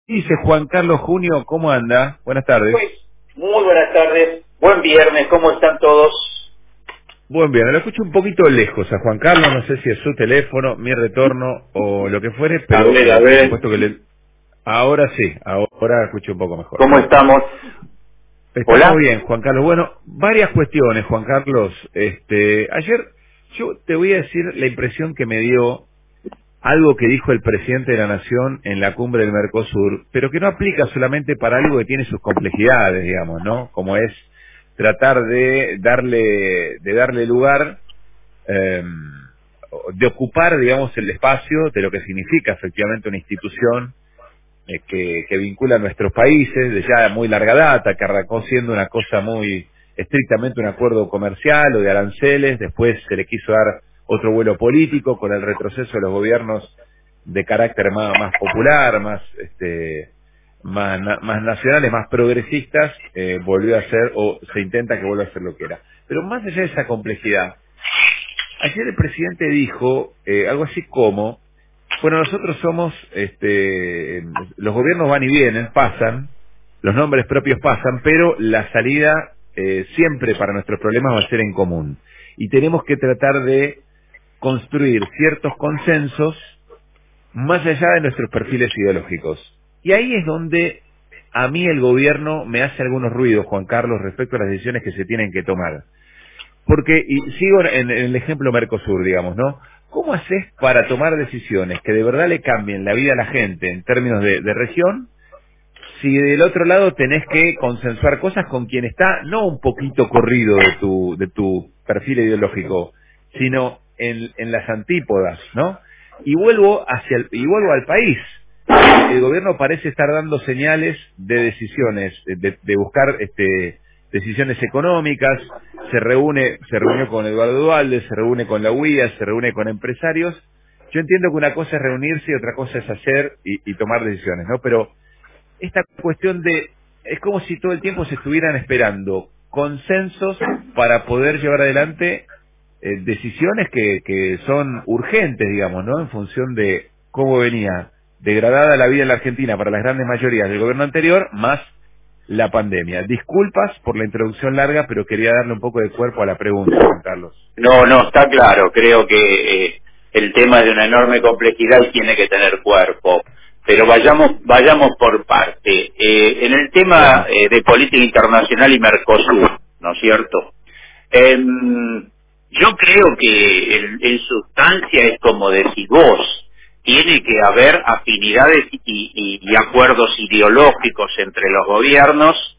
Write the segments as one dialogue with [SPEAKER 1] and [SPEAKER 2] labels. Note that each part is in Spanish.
[SPEAKER 1] Dice Juan Carlos Junio, ¿cómo anda? Buenas tardes.
[SPEAKER 2] Pues, muy buenas tardes, buen viernes, ¿cómo están todos?
[SPEAKER 1] Buen bien, lo escucho un poquito lejos a Juan Carlos, no sé si es su teléfono, mi retorno o lo que fuere, pero
[SPEAKER 2] A
[SPEAKER 1] por
[SPEAKER 2] ver,
[SPEAKER 1] supuesto que ahora sí, ahora escucho un poco mejor.
[SPEAKER 2] ¿cómo estamos?
[SPEAKER 1] Estamos
[SPEAKER 2] ¿Hola?
[SPEAKER 1] bien, Juan Carlos. Bueno, varias cuestiones, Juan Carlos. Ayer yo te voy a decir la impresión que me dio algo que dijo el presidente de la Nación en la cumbre del Mercosur, pero que no aplica solamente para algo que tiene sus complejidades, digamos, ¿no? Como es tratar de darle lugar, eh, de ocupar, digamos, el espacio de lo que significa efectivamente una institución que vincula a nuestros países de ya muy larga data, que arrancó siendo una cosa muy estrictamente un acuerdo comercial o de aranceles, después se le quiso dar otro vuelo político con el retroceso de los gobiernos de carácter más popular, más nacionales, más progresistas, volvió a ser o se intenta que vuelva a ser lo que era. Pero más allá de esa complejidad, ayer el presidente dijo algo así como: bueno, nosotros somos, los gobiernos van y vienen, pasan, los nombres propios pasan, pero la salida siempre para nuestros problemas va a ser en común. Y tenemos que tratar de construir ciertos consensos más allá de nuestros perfiles ideológicos. Y ahí es donde a mí el gobierno me hace algunos ruidos, Juan Carlos, respecto a las decisiones que se tienen que tomar. Porque, y sigo en el ejemplo Mercosur, digamos, ¿no? ¿Cómo haces para tomar decisiones que de verdad le cambien la vida a la gente en términos de región, si del otro lado tenés que consensuar cosas con quien está no un poquito corrido de tu perfil ideológico, sino en las antípodas, ¿no? Y vuelvo al país. El gobierno parece estar dando señales de decisiones, de buscar decisiones económicas. Se reunió con Eduardo Duhalde, se reúne con la UIA, se reúne con empresarios. Yo entiendo que una cosa es reunirse y otra cosa es hacer y tomar decisiones, ¿no? Pero esta cuestión es como si todo el tiempo se estuvieran esperando consensos para poder llevar adelante decisiones que son urgentes, digamos, ¿no? En función de cómo venía degradada la vida en la Argentina para las grandes mayorías del gobierno anterior, más la pandemia. Disculpas por la introducción larga, pero quería darle un poco de cuerpo a la pregunta, Juan Carlos.
[SPEAKER 2] No, no, está claro, creo que el tema es de una enorme complejidad y tiene que tener cuerpo. Pero vayamos por parte. En el tema
[SPEAKER 1] Bueno,
[SPEAKER 2] de política internacional y Mercosur, ¿no es cierto? Yo creo que en sustancia es como decís vos, tiene que haber afinidades y acuerdos ideológicos entre los gobiernos,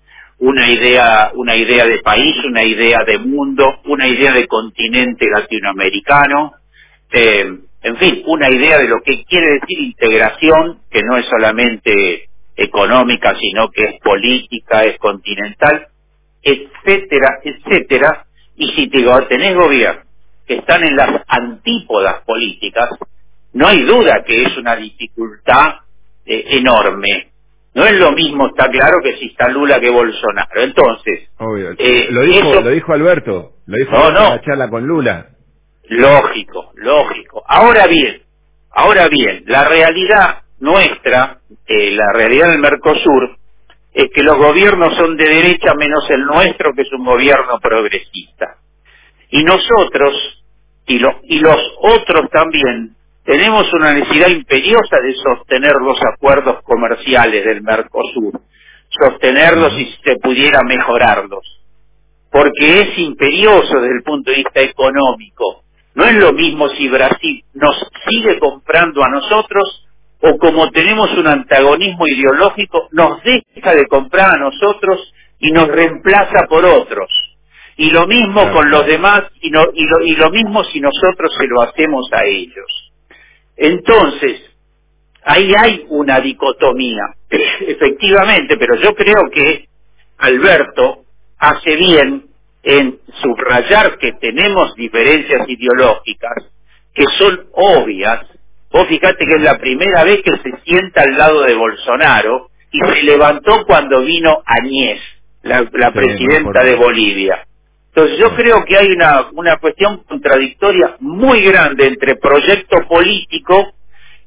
[SPEAKER 2] una idea de país, una idea de mundo, una idea de continente latinoamericano, en fin, una idea de lo que quiere decir integración, que no es solamente económica, sino que es política, es continental, etcétera, etcétera. Y si tenés gobiernos que están en las antípodas políticas, no hay duda que es una dificultad enorme. No es lo mismo, está claro, que si está Lula que Bolsonaro. Entonces,
[SPEAKER 1] obvio. Lo
[SPEAKER 2] eso,
[SPEAKER 1] dijo Alberto. Lo dijo
[SPEAKER 2] no,
[SPEAKER 1] Alberto en la
[SPEAKER 2] no,
[SPEAKER 1] charla con Lula.
[SPEAKER 2] lógico, lógico. Ahora bien, la realidad nuestra, la realidad del Mercosur, es que los gobiernos son de derecha menos el nuestro, que es un gobierno progresista. Y nosotros, y los otros también, tenemos una necesidad imperiosa de sostener los acuerdos comerciales del Mercosur, sostenerlos y
[SPEAKER 1] Ujú.
[SPEAKER 2] si se pudiera mejorarlos, porque es imperioso desde el punto de vista económico. No es lo mismo si Brasil nos sigue comprando a nosotros o, como tenemos un antagonismo ideológico, nos deja de comprar a nosotros y nos reemplaza por otros. Y lo mismo
[SPEAKER 1] Claro,
[SPEAKER 2] con los
[SPEAKER 1] claro.
[SPEAKER 2] demás, y lo mismo si nosotros se lo hacemos a ellos. Entonces, ahí hay una dicotomía, efectivamente, pero yo creo que Alberto hace bien en subrayar que tenemos diferencias ideológicas que son obvias. Vos fíjate que es
[SPEAKER 1] Ujú.
[SPEAKER 2] la primera vez que se sienta al lado de Bolsonaro y se levantó cuando vino Añez, la
[SPEAKER 1] Sí, muy
[SPEAKER 2] presidenta de
[SPEAKER 1] importante.
[SPEAKER 2] Bolivia. Entonces yo
[SPEAKER 1] Sí.
[SPEAKER 2] creo que hay una cuestión contradictoria muy grande entre proyecto político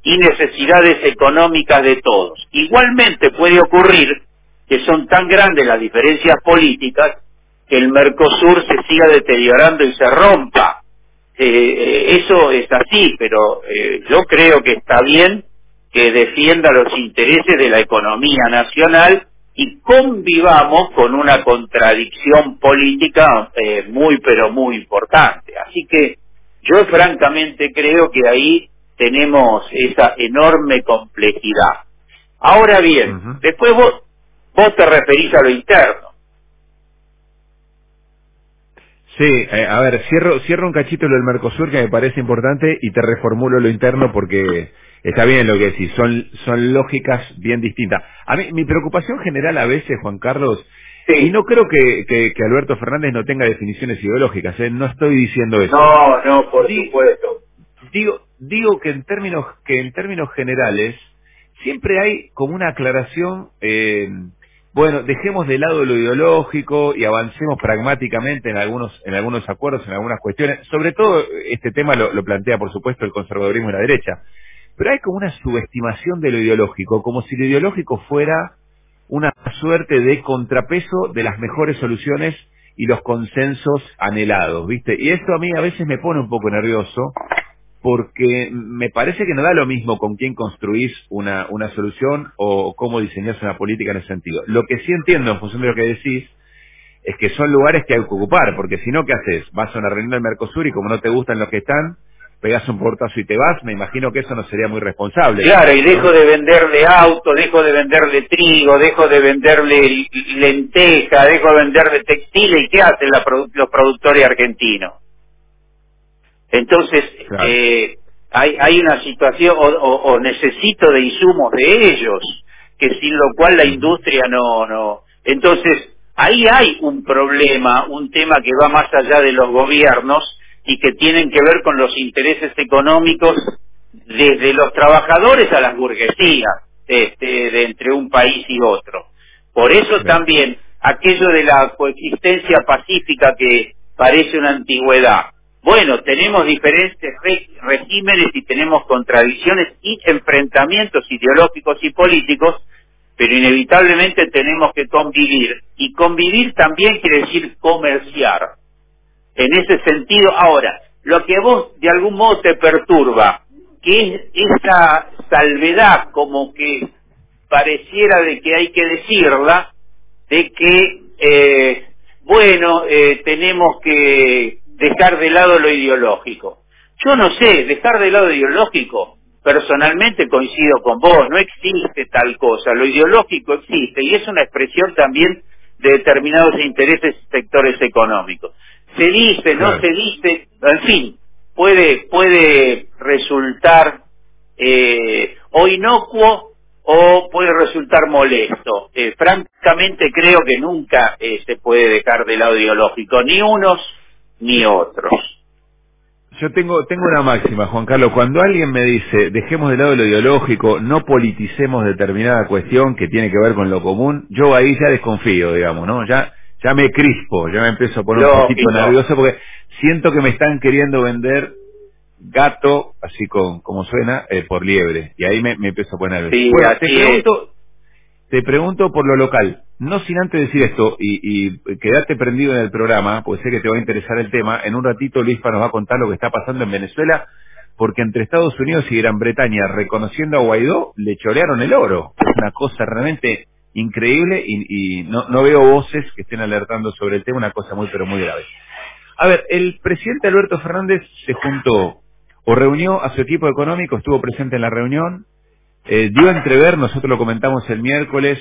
[SPEAKER 2] y necesidades económicas de todos. Igualmente puede ocurrir que son tan grandes las diferencias políticas que el Mercosur se siga deteriorando y se rompa. Eso es así, pero yo creo que está bien que defienda los intereses de la economía nacional y convivamos con una contradicción política muy pero muy importante. Así que yo francamente creo que ahí tenemos esa enorme complejidad. Ahora bien,
[SPEAKER 1] Ujú.
[SPEAKER 2] después vos te referís a lo interno.
[SPEAKER 1] Sí, a ver, cierro un cachito lo del Mercosur que me parece importante y te reformulo lo interno porque está bien lo que decís, son lógicas bien distintas. A mí, mi preocupación general a veces, Juan Carlos, y
[SPEAKER 2] Sí,
[SPEAKER 1] no creo que Alberto Fernández no tenga definiciones ideológicas, no estoy diciendo eso.
[SPEAKER 2] no, no, por
[SPEAKER 1] Di-
[SPEAKER 2] supuesto.
[SPEAKER 1] digo que en términos generales siempre hay como una aclaración, bueno, dejemos de lado lo ideológico y avancemos pragmáticamente en algunos acuerdos, en algunas cuestiones. Sobre todo este tema lo plantea, por supuesto, el conservadurismo y la derecha. Pero hay como una subestimación de lo ideológico, como si lo ideológico fuera una suerte de contrapeso de las mejores soluciones y los consensos anhelados, ¿viste? Y esto a mí a veces me pone un poco nervioso, porque me parece que no da lo mismo con quién construís una solución o cómo diseñás una política en ese sentido. Lo que sí entiendo, en función de lo que decís, es que son lugares que hay que ocupar, porque si no, ¿qué haces? Vas a una reunión del Mercosur y como no te gustan los que están, pegás un portazo y te vas. Me imagino que eso no sería muy responsable
[SPEAKER 2] Claro, y
[SPEAKER 1] tampoco,
[SPEAKER 2] dejo
[SPEAKER 1] ¿no?
[SPEAKER 2] de venderle auto, dejo de venderle trigo, dejo de venderle lenteja, dejo de venderle textiles, ¿y qué hacen los productores argentinos? Entonces,
[SPEAKER 1] Claro.
[SPEAKER 2] hay una situación, o necesito de insumos de ellos, que sin lo cual la
[SPEAKER 1] Ujú.
[SPEAKER 2] industria no. Entonces, ahí hay un problema, un tema que va más allá de los gobiernos y que tienen que ver con los intereses económicos desde los trabajadores a las burguesías, de entre un país y otro. Por eso
[SPEAKER 1] Bien.
[SPEAKER 2] también aquello de la coexistencia pacífica que parece una antigüedad. Bueno, tenemos diferentes regímenes y tenemos contradicciones y enfrentamientos ideológicos y políticos, pero inevitablemente tenemos que convivir. Y convivir también quiere decir comerciar. En ese sentido, ahora, lo que a vos de algún modo te perturba, que es esa salvedad como que pareciera de que hay que decirla, de que, tenemos que dejar de lado lo ideológico. Yo no sé, dejar de lado lo ideológico, personalmente coincido con vos, no existe tal cosa, lo ideológico existe y es una expresión también de determinados intereses y sectores económicos. Se dice, no
[SPEAKER 1] Claro.
[SPEAKER 2] se dice, en fin, puede resultar o inocuo o puede resultar molesto. Francamente creo que nunca se puede dejar de lado ideológico, ni unos ni otros.
[SPEAKER 1] Yo tengo una máxima, Juan Carlos. Cuando alguien me dice, dejemos de lado lo ideológico, no politicemos determinada cuestión que tiene que ver con lo común, yo ahí ya desconfío, digamos, ¿no? Ya me crispo, ya me empiezo a poner un poquito
[SPEAKER 2] Lógico.
[SPEAKER 1] nervioso porque siento que me están queriendo vender gato, así como suena, por liebre. Y ahí me empiezo a poner nervioso.
[SPEAKER 2] Sí,
[SPEAKER 1] Bueno,
[SPEAKER 2] así es.
[SPEAKER 1] te pregunto por lo local, no sin antes decir esto, y quedarte prendido en el programa, pues sé que te va a interesar el tema. En un ratito Luispa nos va a contar lo que está pasando en Venezuela, porque entre Estados Unidos y Gran Bretaña, reconociendo a Guaidó, le chorearon el oro. Es una cosa realmente increíble y no veo voces que estén alertando sobre el tema, una cosa muy pero muy grave. A ver, el presidente Alberto Fernández se juntó o reunió a su equipo económico, estuvo presente en la reunión, dio a entrever, nosotros lo comentamos el miércoles,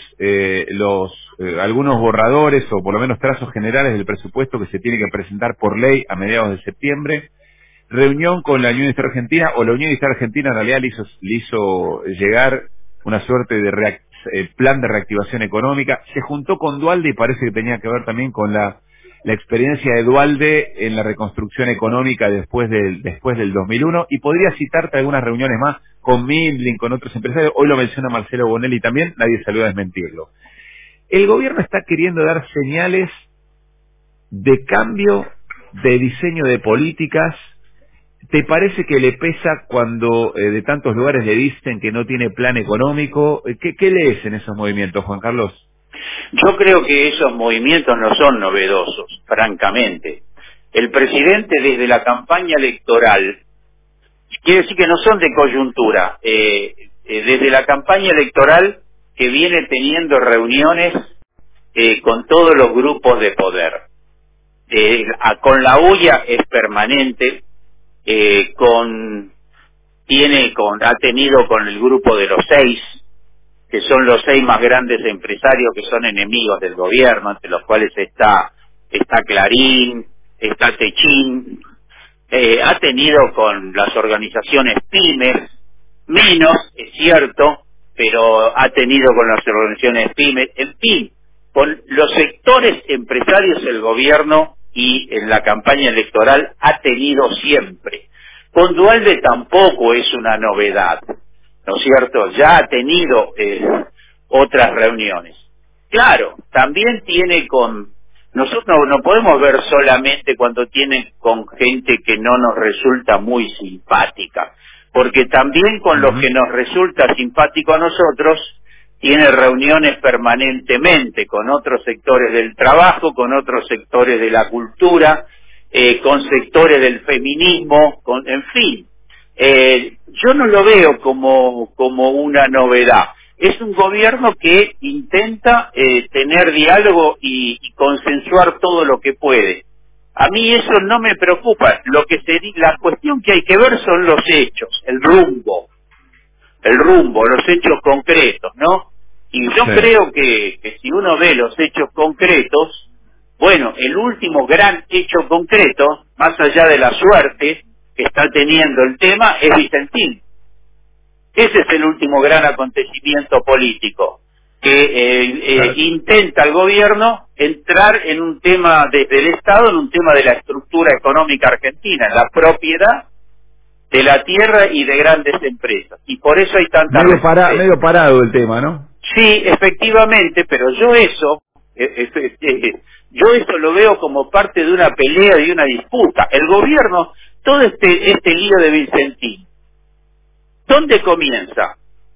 [SPEAKER 1] algunos borradores o por lo menos trazos generales del presupuesto que se tiene que presentar por ley a mediados de septiembre. Reunión con la Unión Industrial Argentina, o la Unión Industrial Argentina en realidad le hizo llegar una suerte de plan de reactivación económica. Se juntó con Dualde y parece que tenía que ver también con la experiencia de Dualde en la reconstrucción económica después del 2001, y podría citarte algunas reuniones más con Mindlin, con otros empresarios. Hoy lo menciona Marcelo Bonelli también, nadie salió a desmentirlo. El gobierno está queriendo dar señales de cambio de diseño de políticas ¿Te parece que le pesa cuando de tantos lugares le dicen que no tiene plan económico? ¿Qué lees en esos movimientos, Juan Carlos?
[SPEAKER 2] Yo creo que esos movimientos no son novedosos, francamente. El presidente desde la campaña electoral, quiere decir que no son de coyuntura, desde la campaña electoral que viene teniendo reuniones con todos los grupos de poder. Con la UIA es permanente, ha tenido con el grupo de los 6, que son los 6 más grandes empresarios que son enemigos del gobierno, entre los cuales está Clarín, está Techín, ha tenido con las organizaciones pymes, menos, es cierto, pero ha tenido con las organizaciones pymes, en fin, con los sectores empresarios del gobierno y en la campaña electoral ha tenido siempre. Con Duhalde tampoco es una novedad, ¿no es cierto? Ya ha tenido otras reuniones. Claro, también tiene nosotros no podemos ver solamente cuando tiene con gente que no nos resulta muy simpática, porque también con los que nos resulta simpático a nosotros, tiene reuniones permanentemente con otros sectores del trabajo, con otros sectores de la cultura, con sectores del feminismo, en fin. Yo no lo veo como una novedad. Es un gobierno que intenta tener diálogo y consensuar todo lo que puede. A mí eso no me preocupa. La cuestión que hay que ver son los hechos, el rumbo, los hechos concretos, ¿no? Y yo creo que si uno ve los hechos concretos, bueno, el último gran hecho concreto, más allá de la suerte que está teniendo el tema, es Vicentín. Ese es el último gran acontecimiento político, que intenta el gobierno entrar en un tema desde el Estado, en un tema de la estructura económica argentina, en la propiedad de la tierra y de grandes empresas. Y por eso hay tanta...
[SPEAKER 1] Medio parado el tema, ¿no?
[SPEAKER 2] Sí, efectivamente, pero yo eso lo veo como parte de una pelea y una disputa. El gobierno, todo este lío de Vicentín, ¿dónde comienza?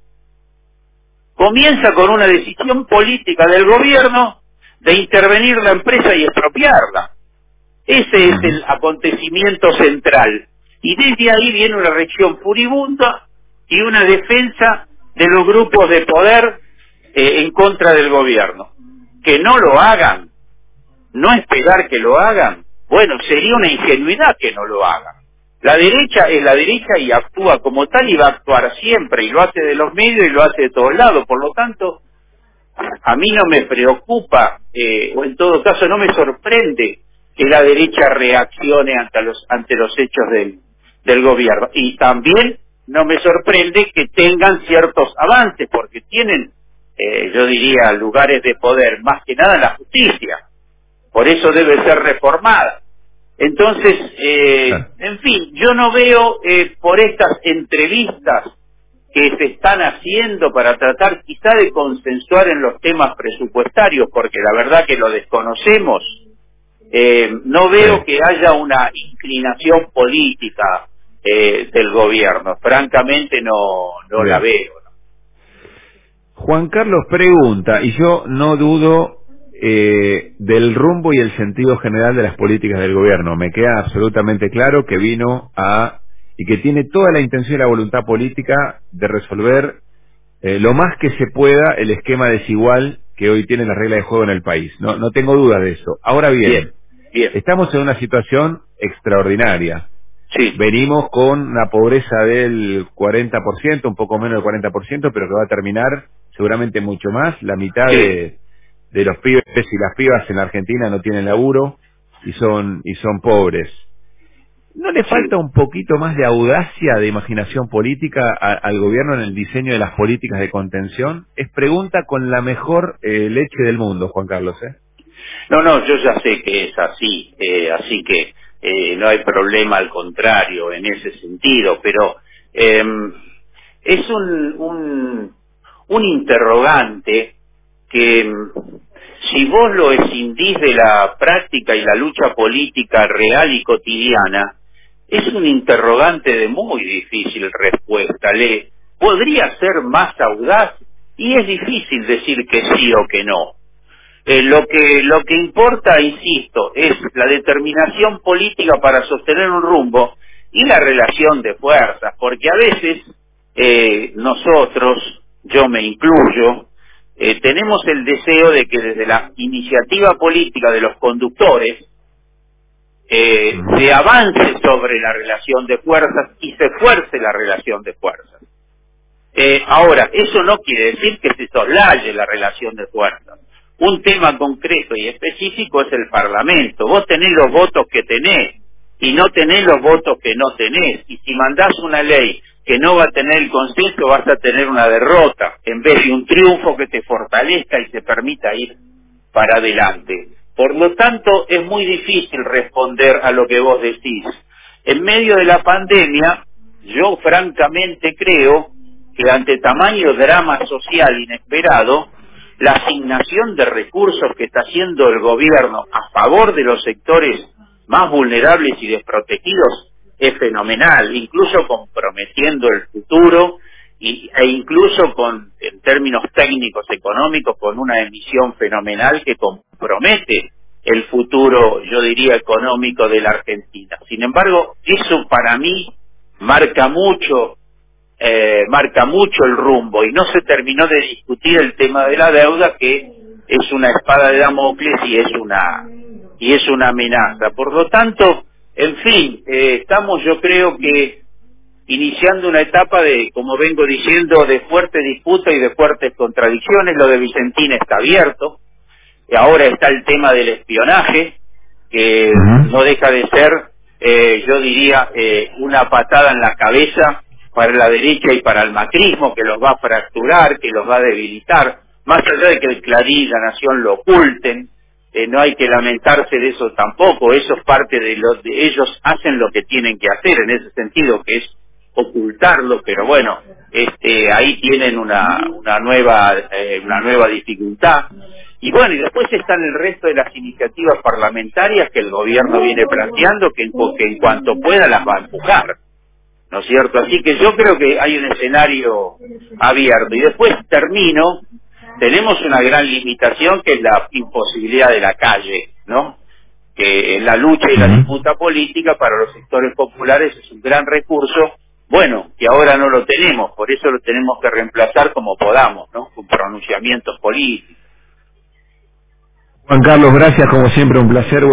[SPEAKER 2] Comienza con una decisión política del gobierno de intervenir la empresa y expropiarla. Ese es el acontecimiento central. Y desde ahí viene una reacción furibunda y una defensa de los grupos de poder en contra del gobierno. Que no lo hagan, no esperar que lo hagan, bueno, sería una ingenuidad que no lo hagan. La derecha es la derecha y actúa como tal y va a actuar siempre, y lo hace de los medios y lo hace de todos lados. Por lo tanto, a mí no me preocupa, o en todo caso no me sorprende que la derecha reaccione ante los hechos del gobierno. Y también no me sorprende que tengan ciertos avances, porque tienen, yo diría, lugares de poder, más que nada en la justicia. Por eso debe ser reformada. Entonces, en fin, yo no veo por estas entrevistas que se están haciendo para tratar quizá de consensuar en los temas presupuestarios, porque la verdad que lo desconocemos, no veo que haya una inclinación política del gobierno. Francamente no la veo.
[SPEAKER 1] Juan Carlos pregunta, y yo no dudo del rumbo y el sentido general de las políticas del gobierno. Me queda absolutamente claro que vino y que tiene toda la intención y la voluntad política de resolver lo más que se pueda el esquema desigual que hoy tiene la regla de juego en el país. No tengo dudas de eso. Ahora bien, estamos en una situación extraordinaria.
[SPEAKER 2] Sí.
[SPEAKER 1] Venimos con una pobreza del 40%, un poco menos del 40%, pero que va a terminar seguramente mucho más. La mitad de los pibes y las pibas en la Argentina no tienen laburo y son pobres. ¿No le falta un poquito más de audacia, de imaginación política al gobierno en el diseño de las políticas de contención? Es pregunta con la mejor leche del mundo, Juan Carlos,
[SPEAKER 2] No, yo ya sé que es así, así que no hay problema, al contrario, en ese sentido, pero es un interrogante que si vos lo escindís de la práctica y la lucha política real y cotidiana, Es un interrogante de muy difícil respuesta. ¿Le podría ser más audaz? Y es difícil decir que sí o que no. Lo que importa, insisto, es la determinación política para sostener un rumbo y la relación de fuerzas, porque a veces nosotros, yo me incluyo, tenemos el deseo de que desde la iniciativa política de los conductores se avance sobre la relación de fuerzas y se fuerce la relación de fuerzas. Ahora, eso no quiere decir que se soslaye la relación de fuerzas. Un tema concreto y específico es el Parlamento. Vos tenés los votos que tenés y no tenés los votos que no tenés. Y si mandás una ley que no va a tener el consenso, vas a tener una derrota en vez de un triunfo que te fortalezca y te permita ir para adelante. Por lo tanto, es muy difícil responder a lo que vos decís. En medio de la pandemia, yo francamente creo que ante tamaño drama social inesperado, la asignación de recursos que está haciendo el gobierno a favor de los sectores más vulnerables y desprotegidos es fenomenal, incluso comprometiendo el futuro e incluso en términos técnicos económicos, con una emisión fenomenal que compromete el futuro, yo diría, económico de la Argentina. Sin embargo, eso para mí marca mucho el rumbo, y no se terminó de discutir el tema de la deuda, que es una espada de Damocles y es una amenaza. Por lo tanto, en fin, estamos, yo creo que iniciando una etapa de, como vengo diciendo, de fuerte disputa y de fuertes contradicciones. Lo de Vicentín está abierto, y ahora está el tema del espionaje, que no deja de ser, yo diría, una patada en la cabeza para la derecha y para el macrismo, que los va a fracturar, que los va a debilitar, más allá de que el Clarín y La Nación lo oculten. No hay que lamentarse de eso tampoco, eso es parte de ellos hacen lo que tienen que hacer en ese sentido, que es ocultarlo, pero bueno, ahí tienen una nueva dificultad. Y bueno, y después están el resto de las iniciativas parlamentarias que el gobierno viene planteando, que en cuanto pueda las va a empujar, ¿no es cierto? Así que yo creo que hay un escenario abierto. Y después tenemos una gran limitación, que es la imposibilidad de la calle, ¿no? Que la lucha y la disputa política para los sectores populares es un gran recurso, bueno, que ahora no lo tenemos, por eso lo tenemos que reemplazar como podamos, ¿no? Con pronunciamientos políticos.
[SPEAKER 1] Juan Carlos, gracias, como siempre, un placer.